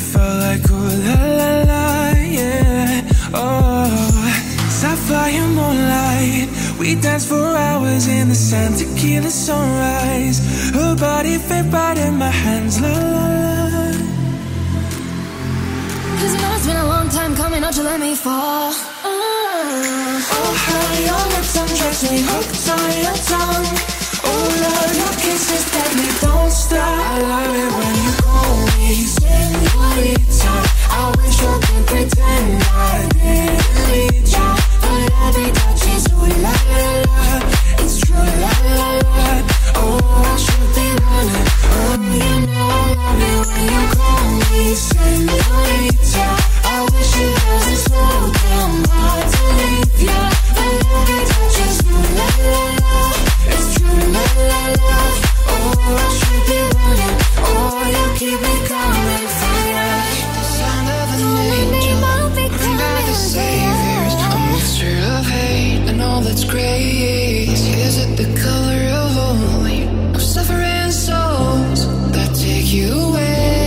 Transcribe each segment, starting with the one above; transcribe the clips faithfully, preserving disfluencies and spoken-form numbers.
felt like ooh la la la, yeah. Oh, sapphire moonlight, we danced for hours in the sand, tequila sunrise. Her body fit right in my hands, la la la. Cause you know it's been a long time coming, don't you let me fall. uh. Oh, how your lips undress me, hooked on your tongue. Oh Lord, your kisses that me don't stop. I love it when you call me señorita. I wish I could pretend I didn't need you, but every touch is ooh la la la. It's true la la la. Oh, I should be running. Oh, you know I love it when you call me señorita. I wish it wasn't so damn hard to leave ya, but every touch is ooh la la la. It's true la la la. Oh, I should be running. Oh, you keep me coming for ya. The sound of an angel, bring back the saviors. A mixture of hate and all that's grace. Is it the color of only of suffering souls that take you away?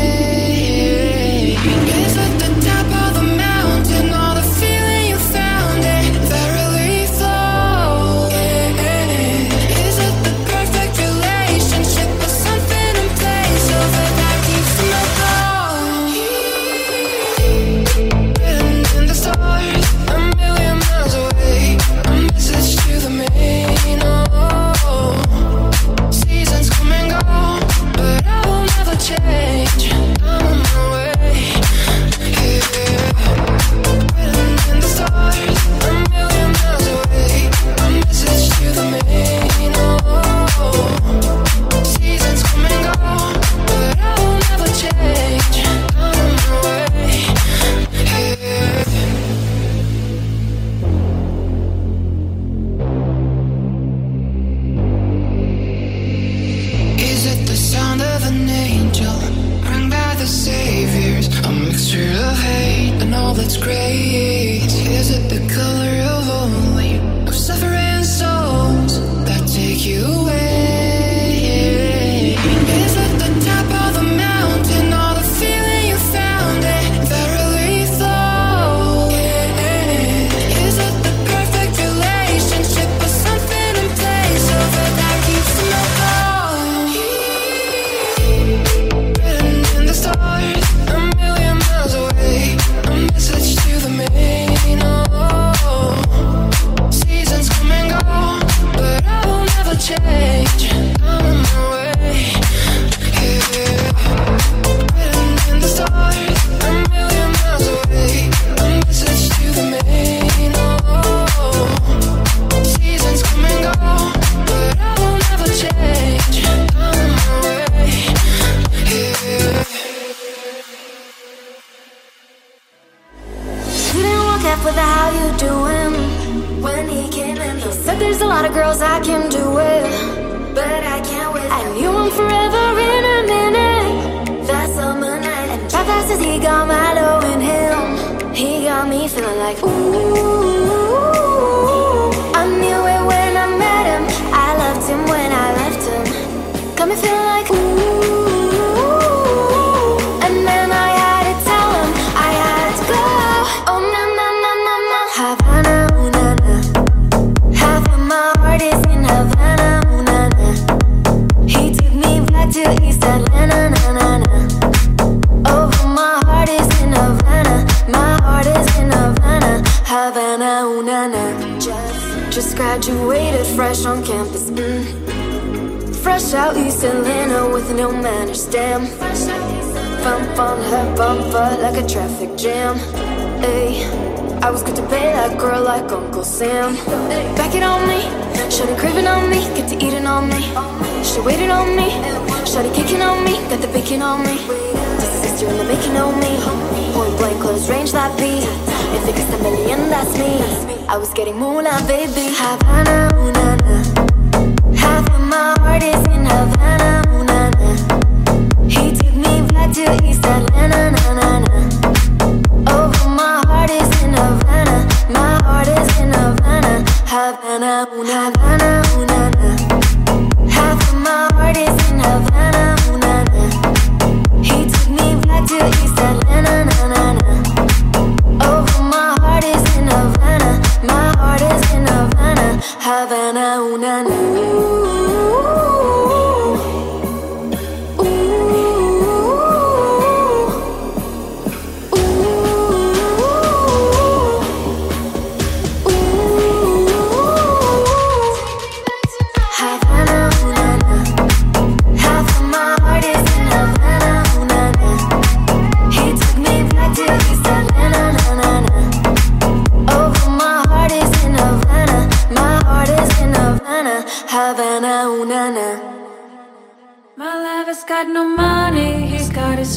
Is it the top of the mountain, all the feeling you found it that really flows? Is it the perfect relationship or something in place of it that keeps them apart? Written in the stars, a million miles away, a message to the main. Oh, seasons come and go, but I will never change. I'm on my way. Yeah. Written in the stars, a million miles away, a message to the main. Oh, seasons come and go, but I will never change. I'm on my way. Yeah. Is it the sound of an angel, rung by the saviors? A mixture of hate and all that's grace. Is it the color of only of suffering souls that take you away? Is it the top of the mountain, all the feeling you found it that really flows? Is it the perfect relationship or something in place of it that keeps them apart? Written in the stars, a million miles away, a message to the main. Oh, seasons come and go, but I will never change. I'm on my way. Yeah. Written in the stars, a million miles away, a message to the main. Oh, seasons come and go, but I will never change. I'm on my way. Yeah. You didn't walk up with a how you doing when he came in. He said there's a lot of girls I can do it, but I can't wait. I knew him forever in a minute. That summer night, and right fast as he got Milo in him, he got me feeling like ooh. I knew it when I met him. I loved him when I left him. Got me feeling like ooh. And then I had to tell him I had to go. Oh na na na na na. Havana, ooh na na. Half of my heart is in Havana, ooh na na. He took me back to East Atlanta, na na na. Oh, my heart is in Havana. My heart is in Havana. Havana, ooh na na. Just, just graduated fresh on campus. Mm. Fresh out East Atlanta with no manners, damn. Bump on her bumper like a traffic jam. Ay, I was good to pay that girl like Uncle Sam. Back it on me, shawty craving on me, get to eating on me. She waited on me, shawty kicking on me, got the bacon on me. This is sister in the making on me. Point blank close range that beat. If it gets a million, that's me. I was getting moolah, baby. Havana, ooh na na. Half of my heart is in Havana, ooh na na. He took me back to East Atlanta, na na na. Oh, my heart is in Havana. My heart is in Havana. Havana, ooh na Havana, ooh na na. Half of my heart is in Havana, ooh na na. He took me back to East Atlanta.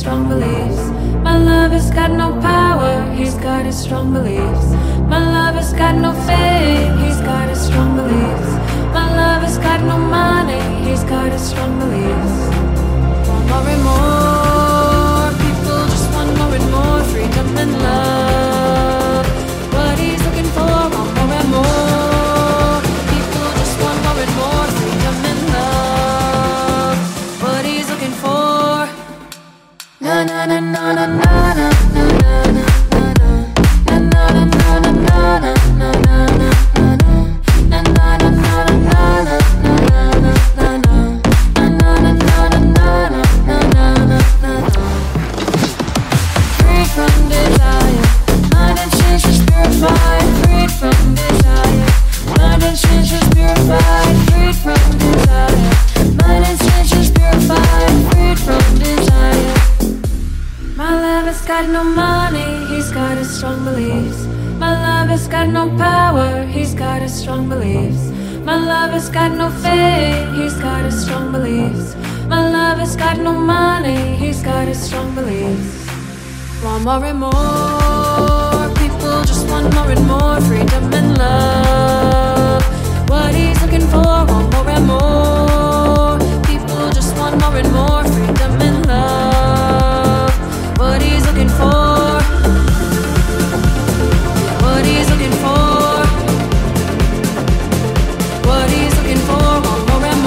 strong beliefs. My love has got no power, he's got his strong beliefs. My love has got no fame, he's got his strong beliefs. My love has got no money, he's got his strong beliefs. Want more and more, people just want more and more freedom and love. What he's looking for, want more and more. People just want more and more freedom and love. What he's looking for. Na na na na na na na na na. Got no money, he's got his strong beliefs. My love has got no power, he's got his strong beliefs. My love has got no fame, he's got his strong beliefs. My love has got no money, he's got his strong beliefs. Want more and more, people just want more and more freedom and love. What he's looking for, want more and more. People just want more and more freedom and love. What he's looking for, what he's looking for, what he's looking for, want more and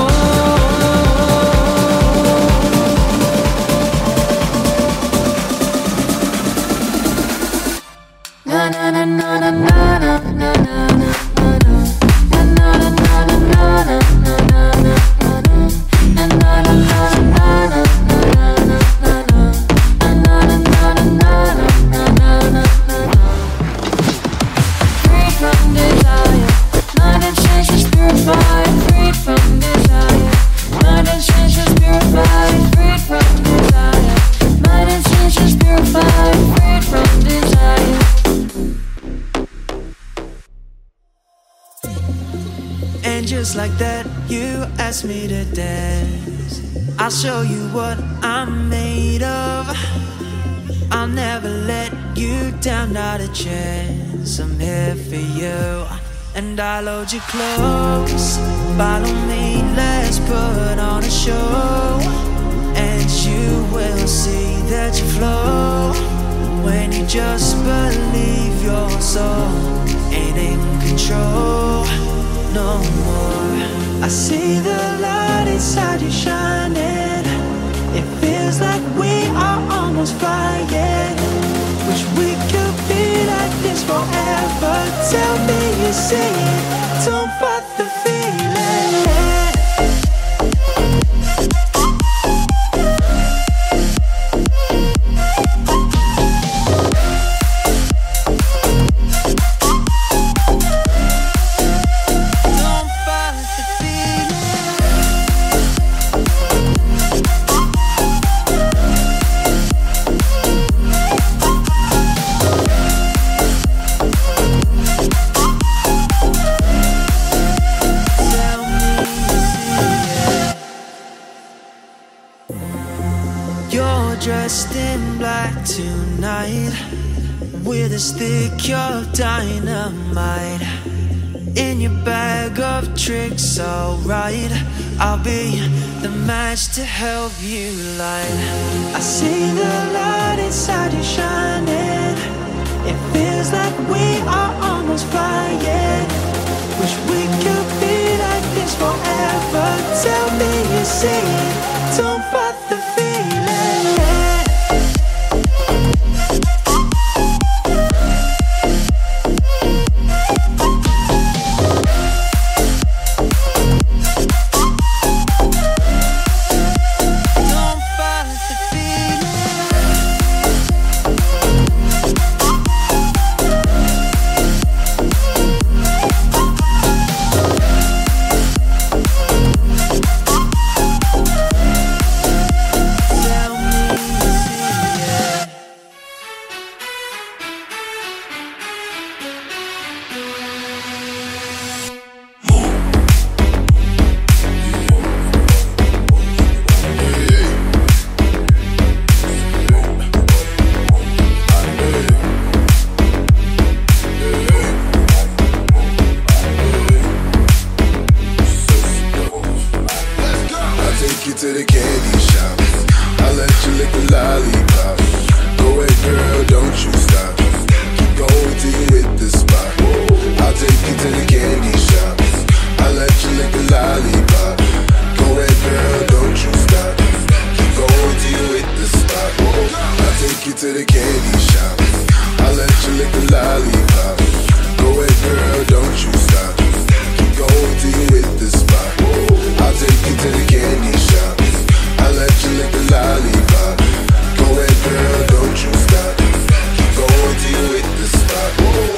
more. Na na na na na na na na na na na na na na. Just like that, you asked me to dance. I'll show you what I'm made of. I'll never let you down, not a chance. I'm here for you, and I'll hold you close. Follow me, let's put on a show, and you will see that you flow when you just believe your soul ain't in control no more. I see the light inside you shining. It feels like we are almost flying. Wish we could be like this forever. Tell me you see it, don't fight the feeling. Dressed in black tonight, with a stick of dynamite in your bag of tricks, alright. I'll be the match to help you light. I see the light inside you shining. It feels like we are almost flying. Wish we could be like this forever. Tell me you see it, don't fight the feeling. you to the candy shop. I'll let you lick the lollipop. Go ahead, girl, don't you stop. Keep going till you hit the spot. I'll take you to the candy shop. I'll let you lick the lollipop. Go ahead, girl, don't you stop. Keep going till you hit the spot.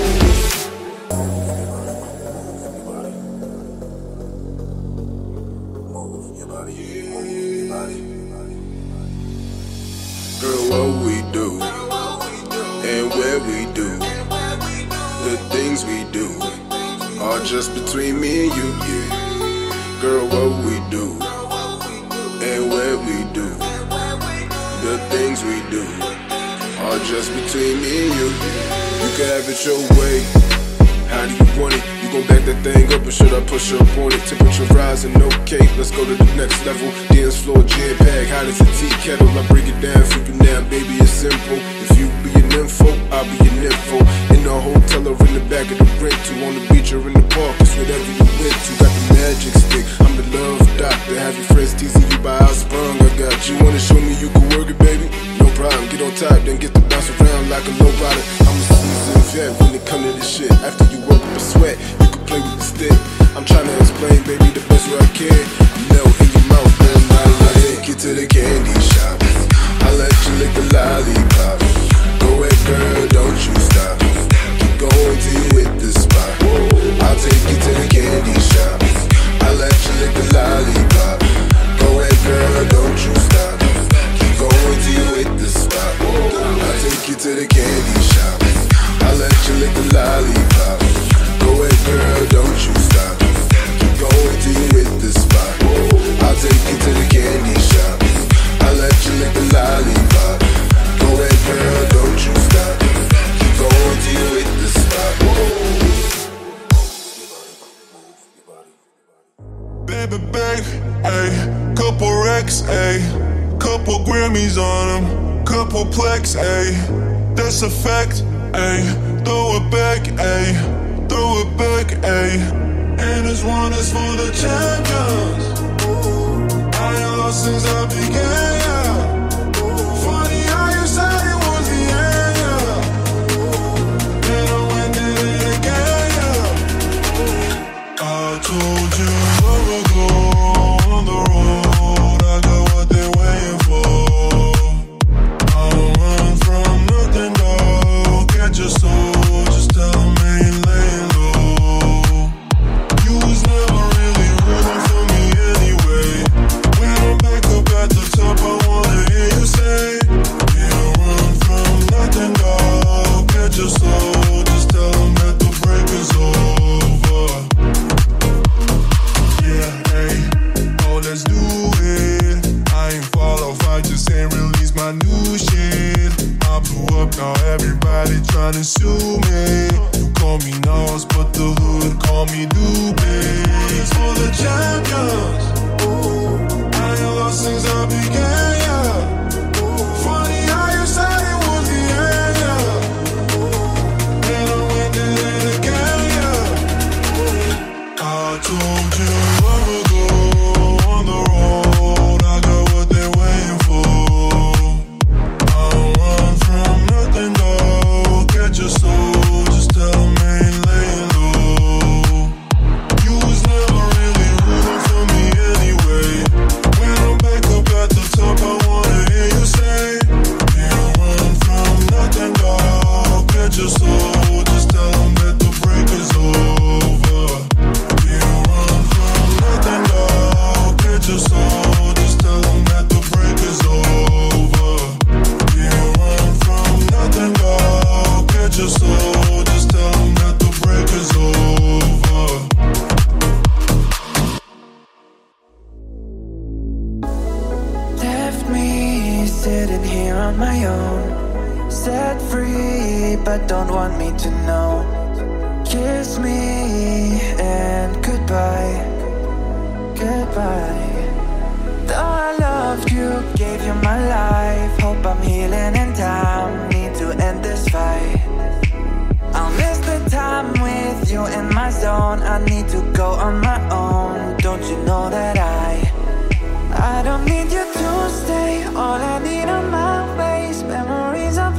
Girl, what we do and where we do, the things we do are just between me and you, yeah. Girl, what we do and where we do, the things we do are just between me and you. You can have it your way. How do you want it? You gon' back that thing up or should I push up on it? Temperature rising, okay, let's go to the next level. Dance floor, jam pack, hot as a tea kettle. I break it down for you now, baby, it's simple. If you be an info, I'll be an info. In the hotel or in the back of the rental, on the beach or in the park, it's whatever you went to. Got the magic stick, I'm the love doctor. Have your friends teasing you by how sprung I got you. Wanna show me you can work it, baby? No problem, get on top, then get to bounce around like a low rider. I'm a seasoned vet when it come to this shit. After you work up a sweat, you can play with the stick. I'm trying to explain, baby, the best way I can. Melt in your mouth, man, I'll take you to the candy shop. I'll let you lick the lollipop. Go ahead, girl, don't you stop. Keep going till you hit the spot. I'll take you to the candy shop. I'll let you lick the lollipop. Go ahead, girl, don't you stop. Keep going till you hit the spot. I'll take you to the candy shop. I'll let you lick the lollipop. Go ahead, girl, don't you stop. Keep going till you hit the spot. I'll take you to the candy shop. I'll let you lick the lollipop. Go ahead, girl, don't you stop. Keep going till you hit the spot. Baby, babe, ayy, couple racks, ayy, couple Grammys on them, couple plex, ayy, that's a fact, ayy, throw it back, ayy, throw it back, ayy, and this one is for the champions. I ain't lost since I began, yeah. Funny how you said it was the end, yeah. And I went did it again, yeah. I told you long ago on the road, I got what they're waiting for. I don't run from nothing, no. Catch your soul, just tell them I ain't laying low. You was never really rooting for me anyway. When I'm back up at the top, I wanna hear you say, you don't run from nothing, no. Catch your soul, just tell them that the break is over. Yeah, hey, oh, let's do it. I ain't fall off, I just ain't release my new shit. I blew up, now everybody tryna sue me. You call me Nas, but the hood call me Doobie. It's for the champions. I ain't lost since I began, yeah. Funny how you said it was the end, yeah. And I went did it again, yeah. I told you long ago on the road, I got what they're waiting for. I don't run from nothing, no. Catch your soul, just tell them I ain't laying low. You was never really rooting for me anyway. When I'm back up at the top, I wanna hear you say, you don't run from nothing, no. Catch your soul, just tell them that the break is over. You don't run from nothing, no. Catch your soul, just tell them that the break is over. You don't run from nothing, no. Catch your soul, just tell them that the break is over. Left me sitting here on my own, set free but don't want me to know. Kiss me and goodbye, goodbye. Though I loved you, gave you my life, hope I'm healing in time, need to end this fight. I'll miss the time with you in my zone, I need to go on my own. Don't you know that I I don't need you to stay, all I need are my ways, memories of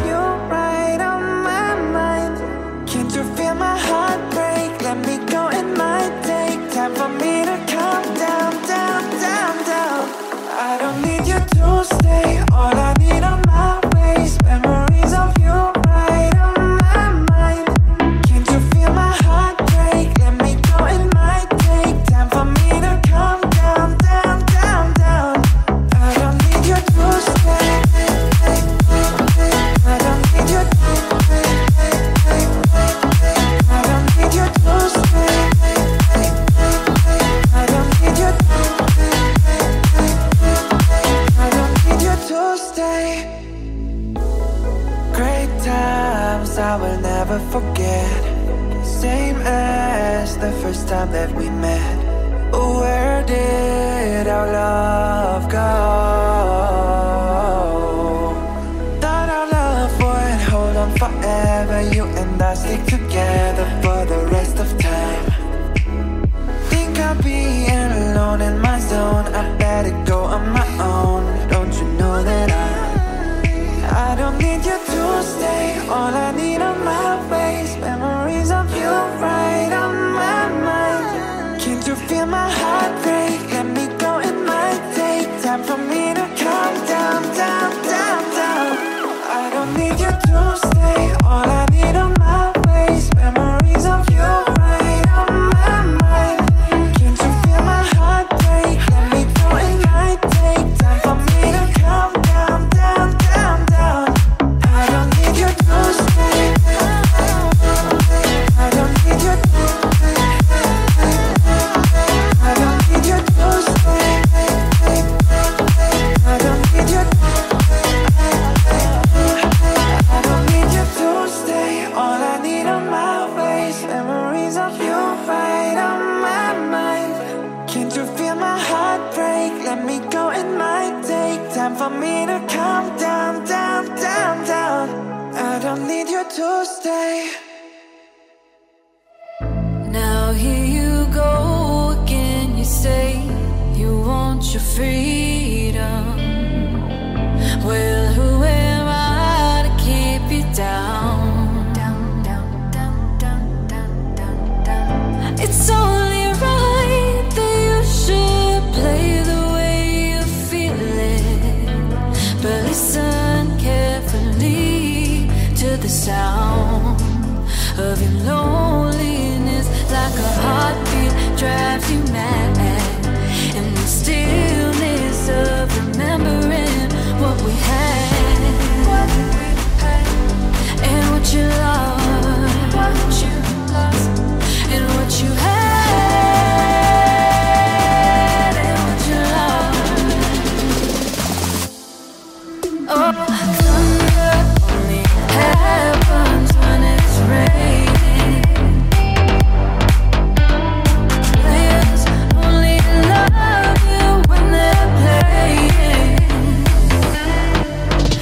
times I will never forget. Same as the first time that we met. Where did our love go? Thought our love would hold on forever. You and I stick together for the rest of time. Think I'll be alone in my zone. I better go on my own. Don't you know that I I don't need you to stay. All I need on my face, memories of you right on my mind. Can't you feel my heart break? Let me go, it might take time for me to calm down, down, down, down. I don't need you to stay. All I need on my face, memories of you right on my mind. Can't you feel my heart break? Let me go, it might take time for me to calm down, down, down, down. I don't need you to stay. I don't need you to stay. I don't need you to stay. I don't need you to I don't need you to stay. All I need on my face, memories of you right on my mind. Can't you feel my heart break? Let me go, it might take time for me to calm down, down, down, down. I don't need you to stay. Now here you go again. You say you want your freedom. Well, who am I to keep you down? Down, down, down, down, down, down, down. It's only right that you should play the way you feel it. But listen carefully to the sound of your loneliness. Like a heartbeat drives you mad. And the stillness of remembering what we had, what we had, and what you lost, what you lost, and what you had, and what you lost. Oh, thunder only happens when it's raining. Players only love you when they're playing.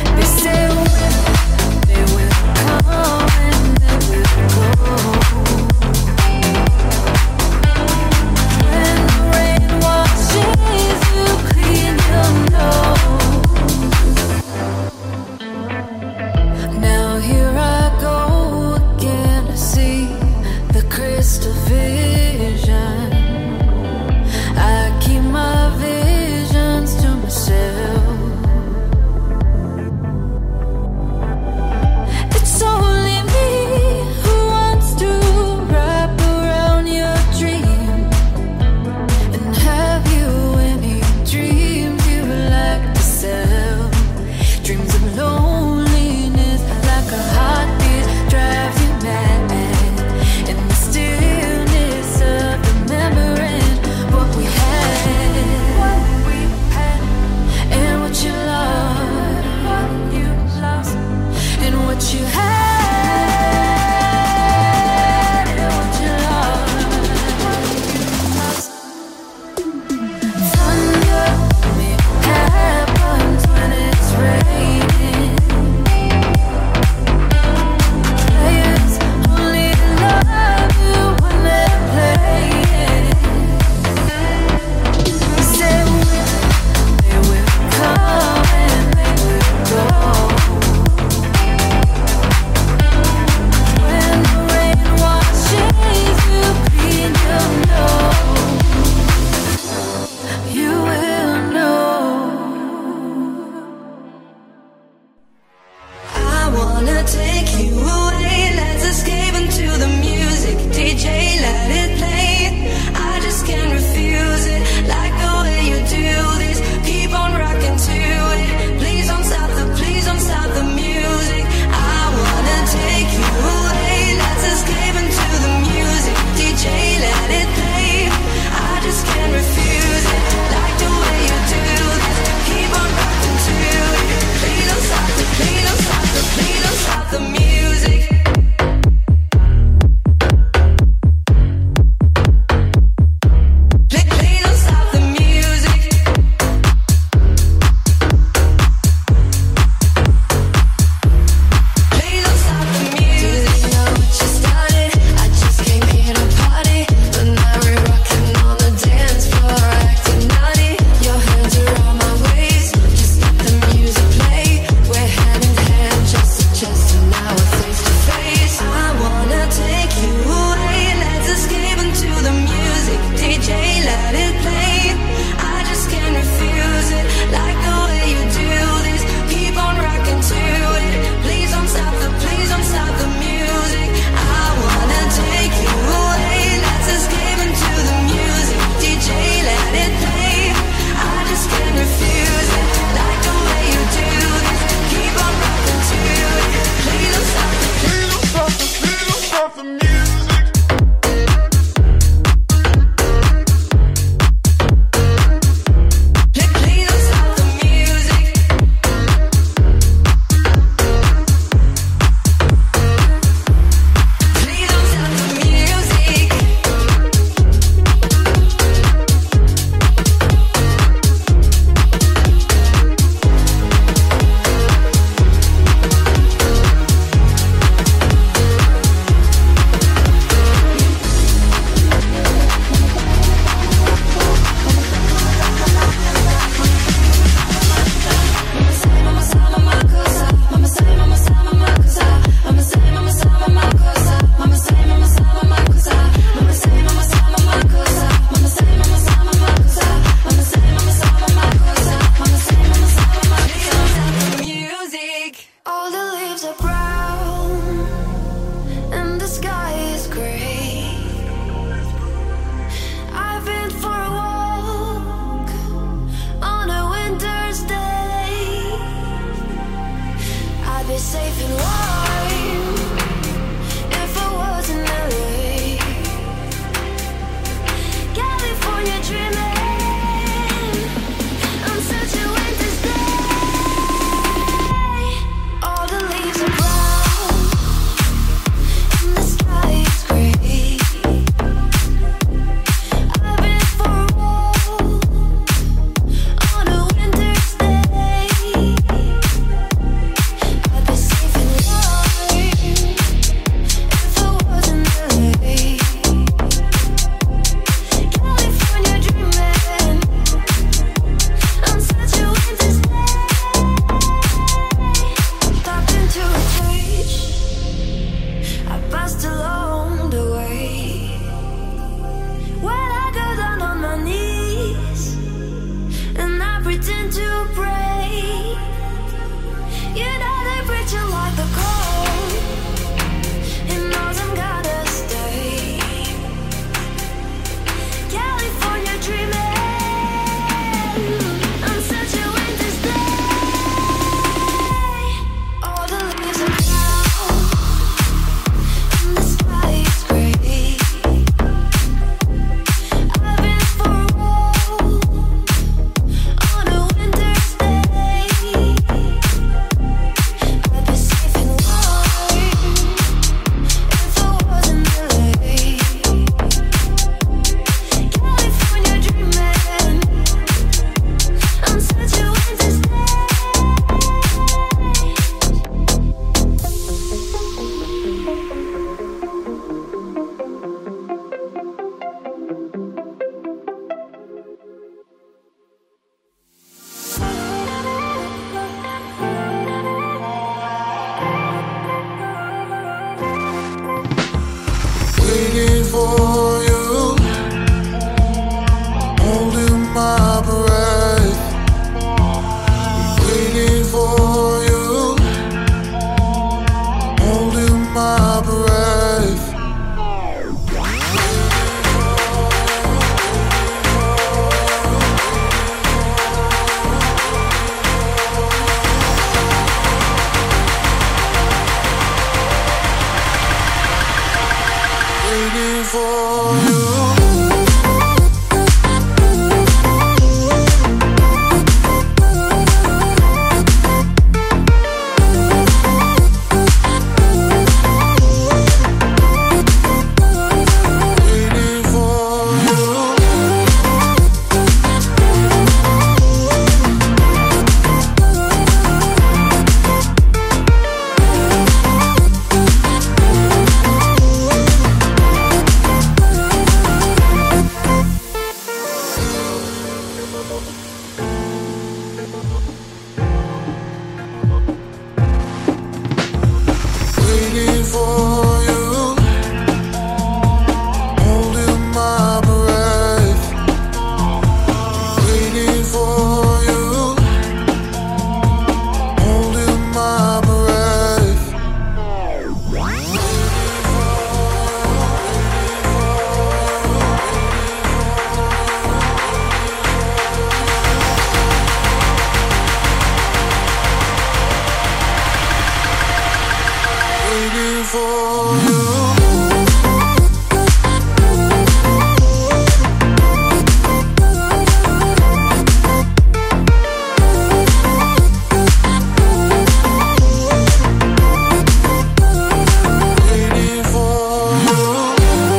for you, holding my breath, waiting for you, holding my breath. Waiting for you. Waiting for you, holding my breath, waiting for you, holding my breath. Waiting for you. Waiting for you.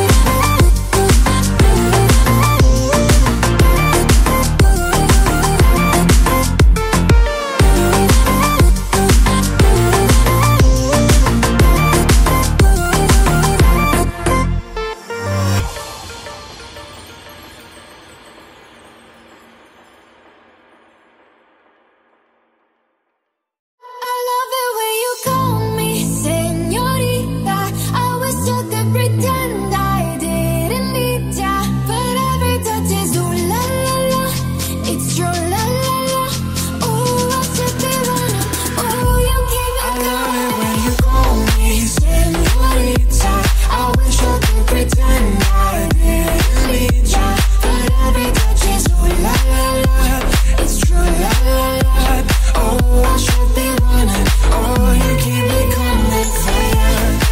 I love it when you call me señorita. I wish I could pretend I didn't need ya, but every touch is ooh la la la. It's true la la la. Oh, I should be running. Oh, you keep me I love coming. it when you call me señorita. I wish I could pretend I didn't need ya, but every touch is ooh la la la. It's true la la la. Oh, I should be running. Oh, you keep me coming for ya.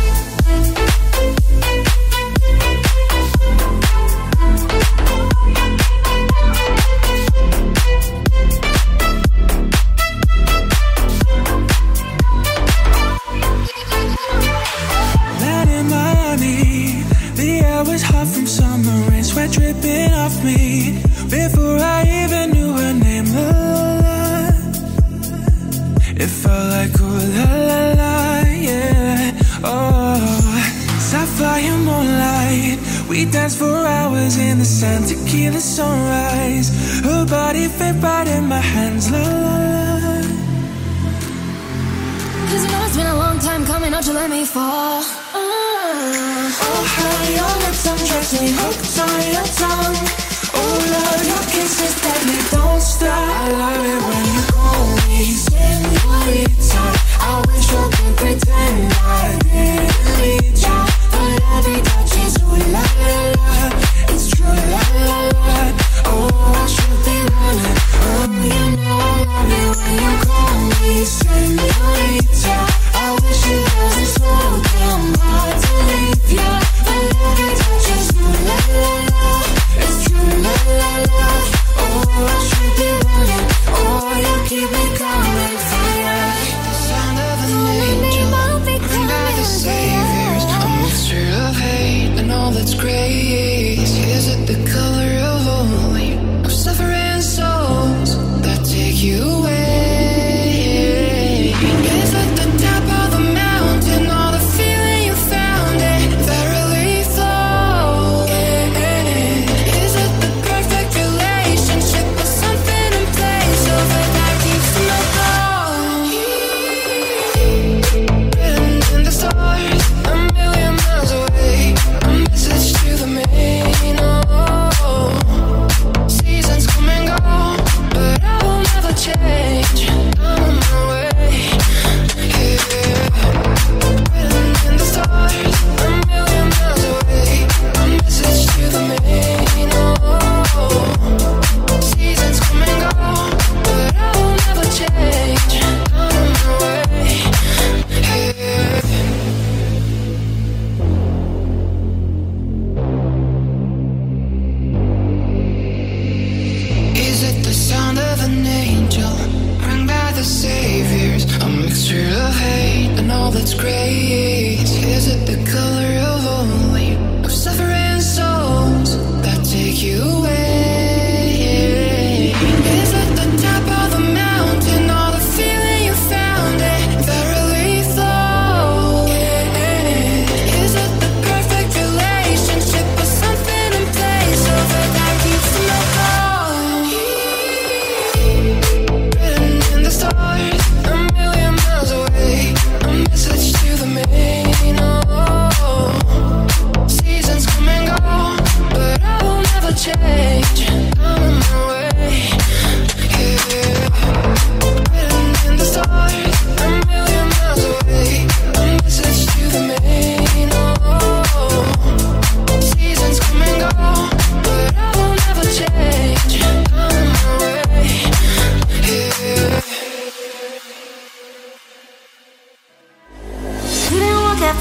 Land in Miami, the air was hot from summer rain, sweat dripping off me before I even knew her name. La la la, it felt like ooh la la la, yeah. Oh, sapphire moonlight, we danced for hours in the sand, tequila sunrise. Her body fit right in my hands. La la la. Cause you know it's been a long time coming, don't you let me fall. Uh. Oh, how your lips undress me, hooked on your tongue. Oh, love, your kisses deadly, don't stop. I love it when you call me señorita. I wish I could pretend I didn't need ya, but every touch is ooh la la la. It's true la la la. Oh, I should be running. Oh, you know I love it when you call me señorita. I wish it wasn't so damn hard to leave ya, but every touch is ooh la la la. It's true la la la. Oh, I should be running. Oh, you keep me coming for ya. The sound of an Don't make me angel. mouth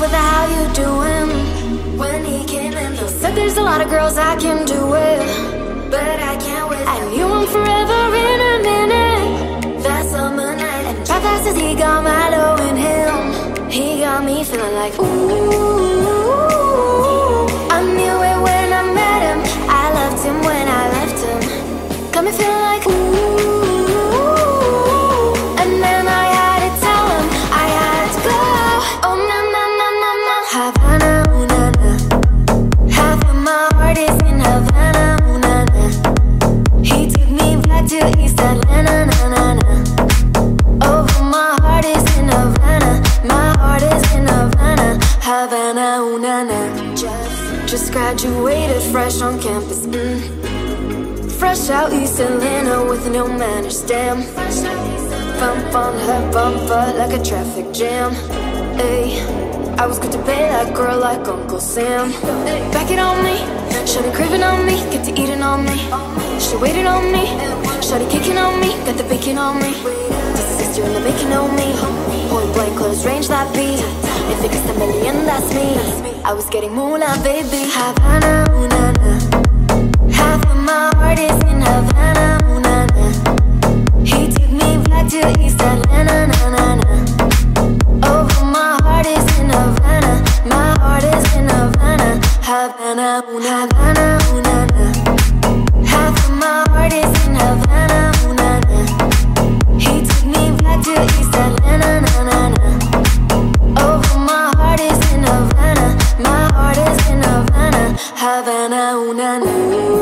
with the how you doing. When he came in, he said there's a lot of girls I can do it, but I can't wait. I knew him forever in a minute. That summer night, and five passes he got Milo in him. He got me feeling like ooh. I knew it when I met him. I loved him when I left him. Got me feeling like ooh. And then I had to tell him I had to go. Oh na na na na na. Havana, ooh na na. Half of my heart is in Havana, ooh na na. He took me back to East Atlanta, na na na. Oh, my heart is in Havana. My heart is in Havana, Havana, ooh na na. Just, just graduated fresh on campus. Mm. Fresh out East Atlanta with no manners, damn. Bump on her bumper like a traffic jam. Ay, I was good to pay that girl like Uncle Sam. Back it on me, shawty craving on me, get to eating on me. She waited on me, shawty kicking on me, got the bacon on me. This is sister in the making on me. Point blank close range that beat. If it gets a million, that's me. I was getting moolah, baby. Havana, ooh na na. Half of my heart is in Havana, ooh na na. He took me back to East Atlanta, na na na. Oh, my heart is in Havana. My heart is in Havana, Havana, ooh na Havana, ooh na na. Half of my heart is in Havana, ooh na na. He took me back to East Atlanta, na na na. Oh, my heart is in Havana. My heart is in Havana, Havana, ooh na na.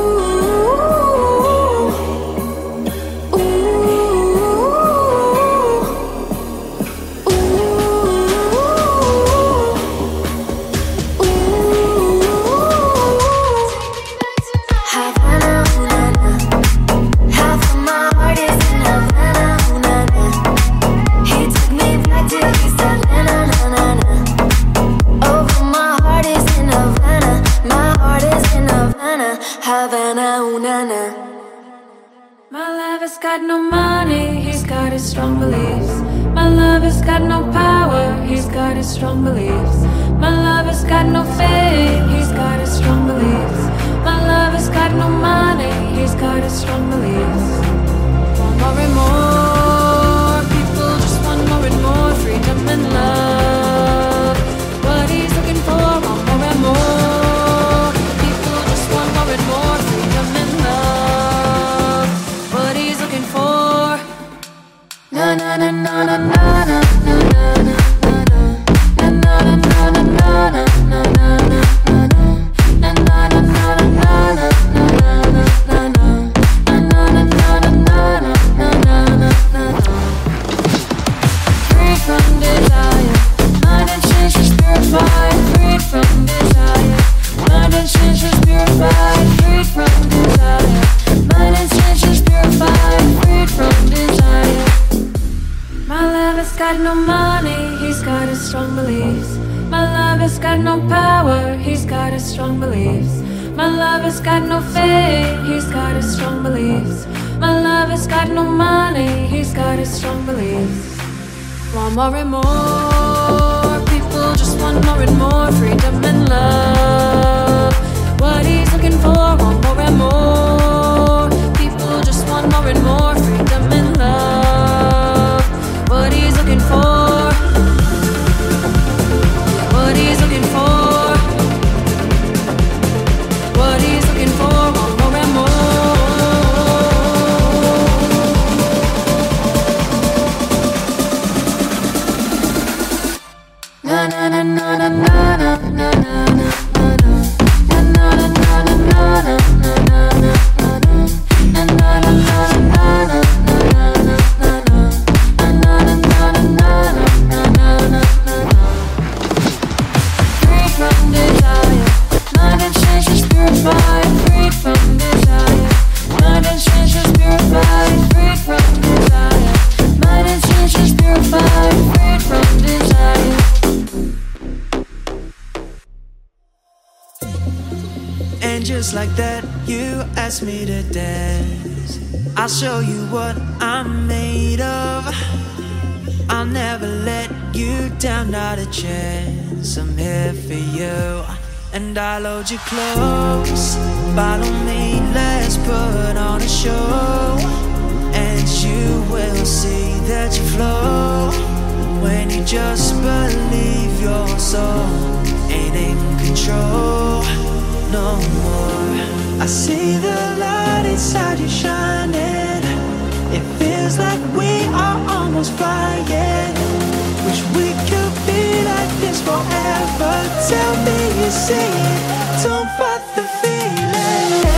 Got no money, he's got his strong beliefs. My lover's got no power, he's got his strong beliefs. My lover's got no fame, he's got his strong beliefs. My lover's got no money, he's got his strong beliefs. Want more and more, people just want more and more freedom and love. What he's looking for, want more and more. People just want more and more freedom and love. What he's looking for. Na na na na na na na na na na na na na na na na na. Got no money, he's got his strong beliefs. My lover's got no power, he's got his strong beliefs. My lover's got no fame, he's got his strong beliefs. My lover's got no money, he's got his strong beliefs. Want more and more, people just want more and more freedom and love. What he's looking for, want more and more. People just want more and more freedom and love. What he's looking for, what he's looking for, what he's looking for, want more and more. Na na na na na na na na na na na na na na na. Just like that, you asked me to dance. I'll show you what I'm made of. I'll never let you down, not a chance. friends, I'm here for you. And I'll hold you close. Follow me, let's put on a show. And you will see that you flow when you just believe your soul ain't in control no more. I see the light inside you shining. It feels like we are almost flying. Wish we could be like this forever. Tell me you see it, don't fight the feeling.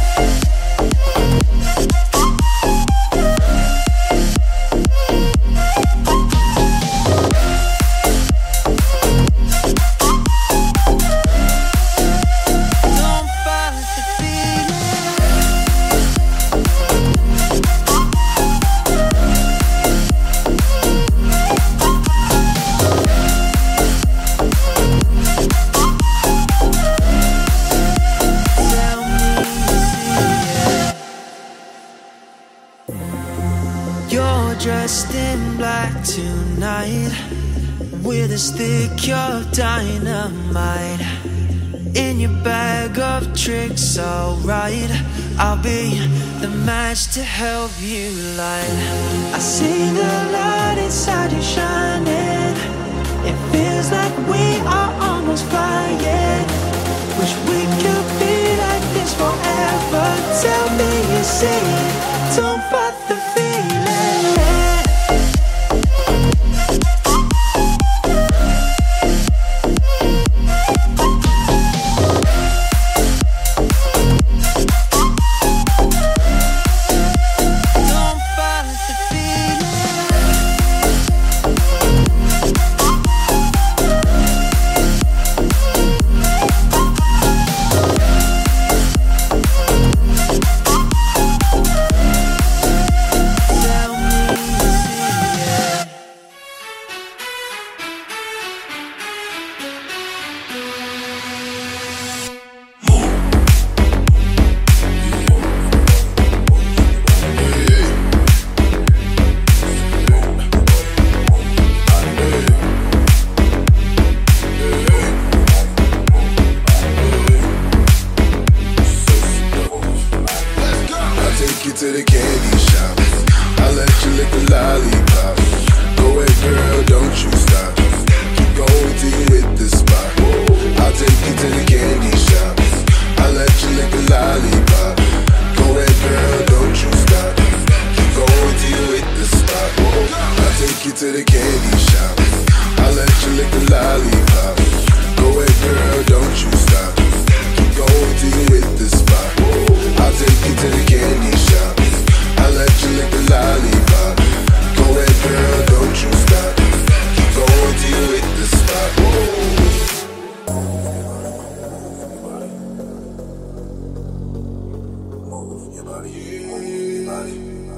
Dressed in black tonight, with a stick of dynamite in your bag of tricks, alright. I'll be the match to help you light. I see the light inside you shining. It feels like we are almost flying. Wish we could be like this forever. Tell me you see it, don't fight the feeling. To the candy shop, I'll let you lick the lollipop. Go ahead, girl, don't you stop. Keep going till you hit the spot. I'll take you to the candy shop. I'll let you lick the lollipop. Go ahead, girl, don't you stop. Keep going till you hit the spot. I'll take you to the candy shop. I'll let you lick the lollipop. Go ahead, girl, don't you stop. Keep going till you hit the spot. I'll take you to the candy shop. I'll let you lick the lollipop. Go ahead, girl, don't you stop. Keep going till you hit the spot. Move your body, move your body.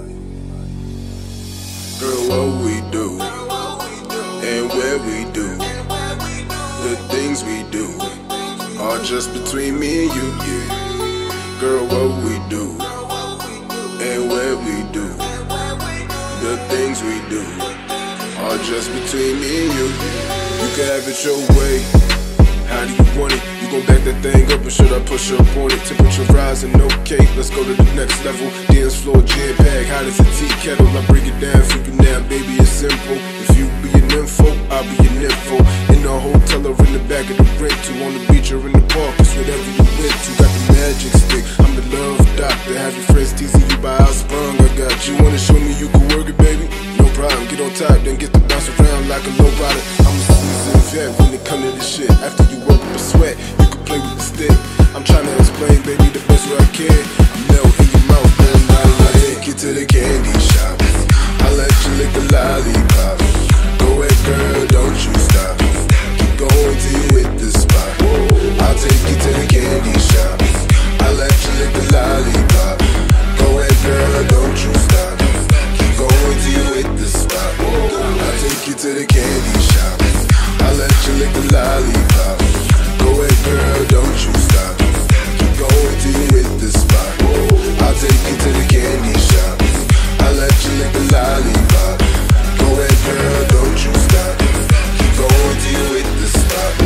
Girl, what we do, and where we do, the things we do, are just between me and you, yeah. Girl, what we do, and where we do, the things we do, are just between me and you. You can have it your way. How do you want it? You gon' back that thing up, or should I push up on it? Temperature rising, okay, let's go to the next level. Dance floor, jam bag, hot as a tea kettle. I break it down for you now, baby, it's simple. If you be an info, I'll be an info. In the hotel or in the back of the rental, on the beach or in the park, it's whatever you went to. Got the magic stick, I'm the love doctor. Have your friends teasing you by how sprung I got you. Wanna show me you can work it, baby? No problem, get on top, then get to bounce around like a low rider. I'm a seasoned vet when it come to this shit. After you work up a sweat, you can play with the stick. I'm trying to explain, baby, the best way I can. I melt in your mouth, man, I take you to the candy shop. I'll let you lick the lollipop. Go ahead, girl, don't you stop. Keep going till you hit the spot. I'll take you to the candy shop. I'll let you lick the lollipop. Go ahead, girl, don't you stop. Keep going till you hit the spot. I'll take you to the candy shop. I'll let you lick the lollipop. Go ahead, girl, don't you stop. Keep going till you hit the spot. I'll take you to the candy shop. I'll let you lick the lollipop. Go ahead, girl, don't you stop. Keep going till you hit the spot.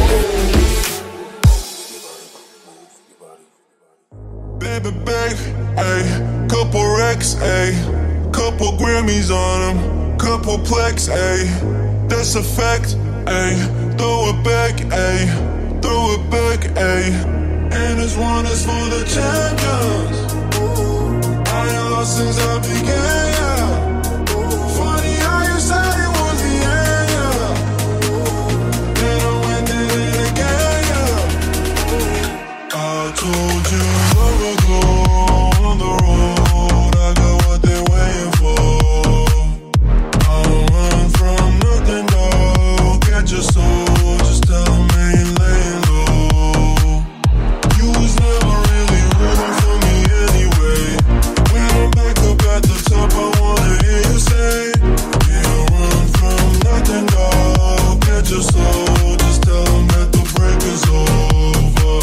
baby back, ayy. Couple racks, ayy. Couple Grammys on them, couple plaques, ayy. That's a fact, ayy. Throw it back, ayy. Throw it back, ayy. And this one is for the champions. I ain't lost since I began, yeah. Funny how you said it was the end, yeah. Then I went and did it again, yeah. I told you long ago on the road, I got what they're waiting for. I don't run from nothing, dog. Catch your soul, just tell them I ain't laying low. You was never really rooting for me anyway. When I'm back up at the top, I wanna hear you say, yeah, run from nothing, dog. Catch your soul, just tell them that the break is over.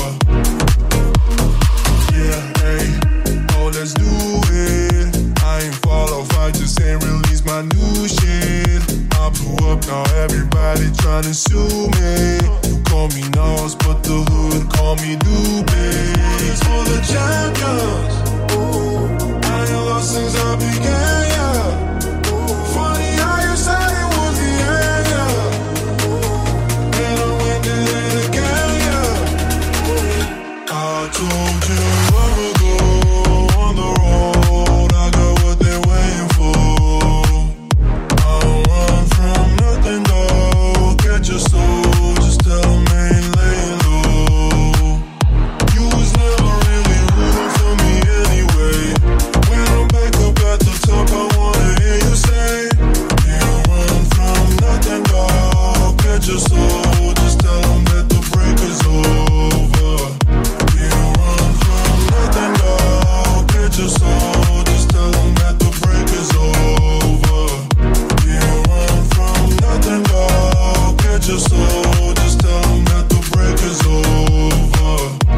Yeah, hey, oh, let's do it. I ain't fall off, I just ain't release my new shit. I blew up, now everybody tryna sue me. You call me Nas, but the hood call me Doobie. It's for the champions. I ain't lost since I began, yeah. Funny how you said it was the end, yeah. And I went and did it again, yeah. I told you long ago on the road, I got what they're waiting for. I don't run from nothing, dog. Catch your soul, just tell them I ain't laying low. You was never really rooting for me anyway. When I'm back up at the top, I wanna hear you say, yeah, run from nothing, dog. Catch your soul, just tell them that the break is over. Yeah, run from nothing, dog. Catch your soul, just tell them that the break is over. Yeah, run from nothing, dog. Catch your soul, just tell them that the break is over.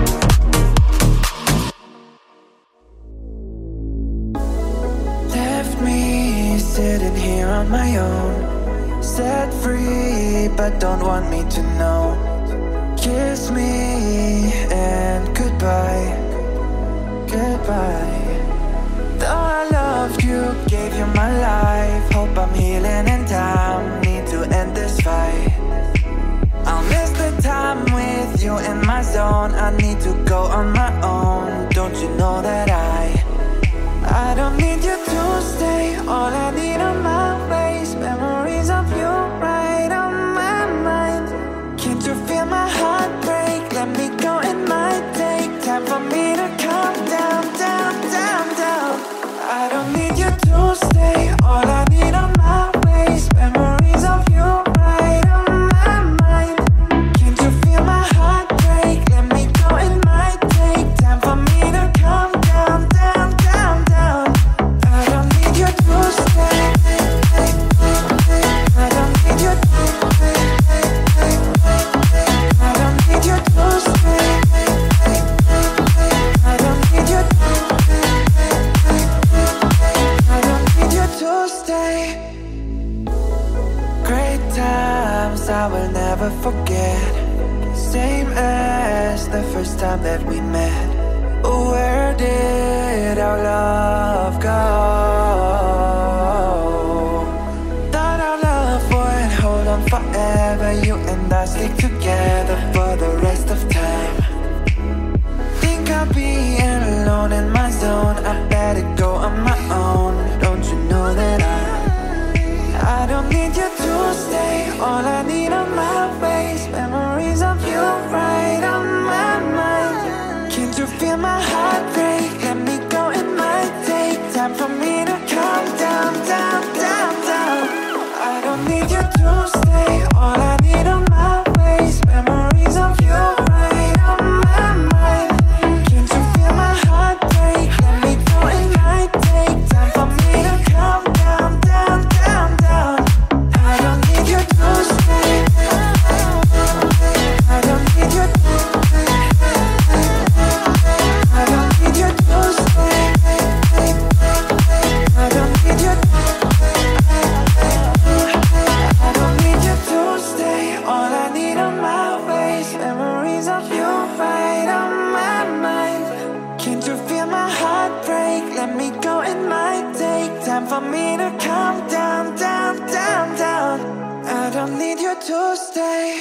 Left me sitting here on my own, set free, but don't want me to know. Kiss me and goodbye, goodbye. Though I loved you, gave you my life. Hope I'm healing in time, need to end this fight. I'll miss the time with you in my zone. I need to go on my own. Don't you know that I I don't need you to stay. All I need on my face, memories of you right on my mind. Can't you feel my heart break? Let me go, it might take time for me to calm down, down, down, down. I don't need you to stay. All I need on my face, memories of you right on my mind. Can't you feel my heart break? Let me go, it might take time for me to calm down, down, down, down. I don't need you to stay. I don't need you to stay. I don't need you to stay. I don't need you to stay. I don't need you to stay. Great times I will never forget. Same as the first time that we met. Where did our love go? Thought our love would hold on forever. You and I stick together for the rest of time. Think I'll be alone in my zone. I better go on my own. Don't you know that I I don't need you to stay. All I need on my face, memories of you right on my mind. Can't you feel my heart break? Let me go, it might take time for me to calm down, down, down, down. I don't need you to stay. All I need on my face, memories of you right on my mind. Can't you feel my heart break? Let me go, it might take time for me to calm down, down, down, down. I don't need you to stay. I don't need you to stay. I don't need you to stay. I don't need you to stay. I don't need you to me to calm down, down, down, down. I don't need you to stay.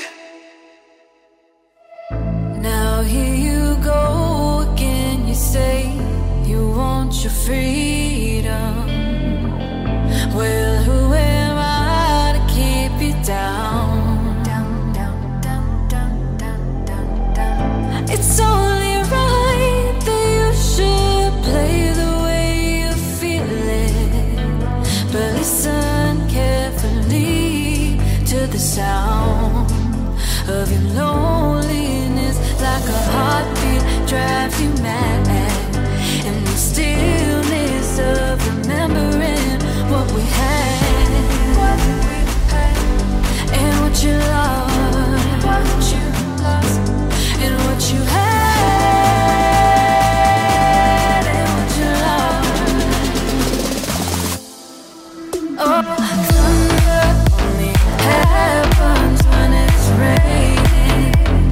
Now here you go again. You say you want your freedom. Well, who am I to keep you down? Down, down, down, down, down, down, down. It's only right that you should play the way you feel it. But listen carefully to the sound of your loneliness. Like a heartbeat drives you mad. And the stillness of remembering what we had, what we had, and what you lost, what you lost, and what you had, and what you lost. Oh, thunder only happens when it's raining.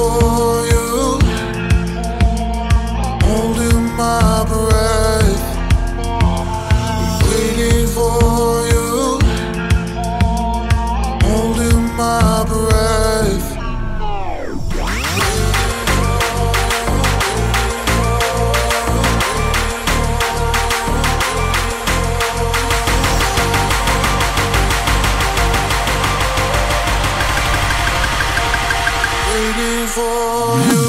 for you, holding my breath, waiting for you, holding my breath. Waiting for you.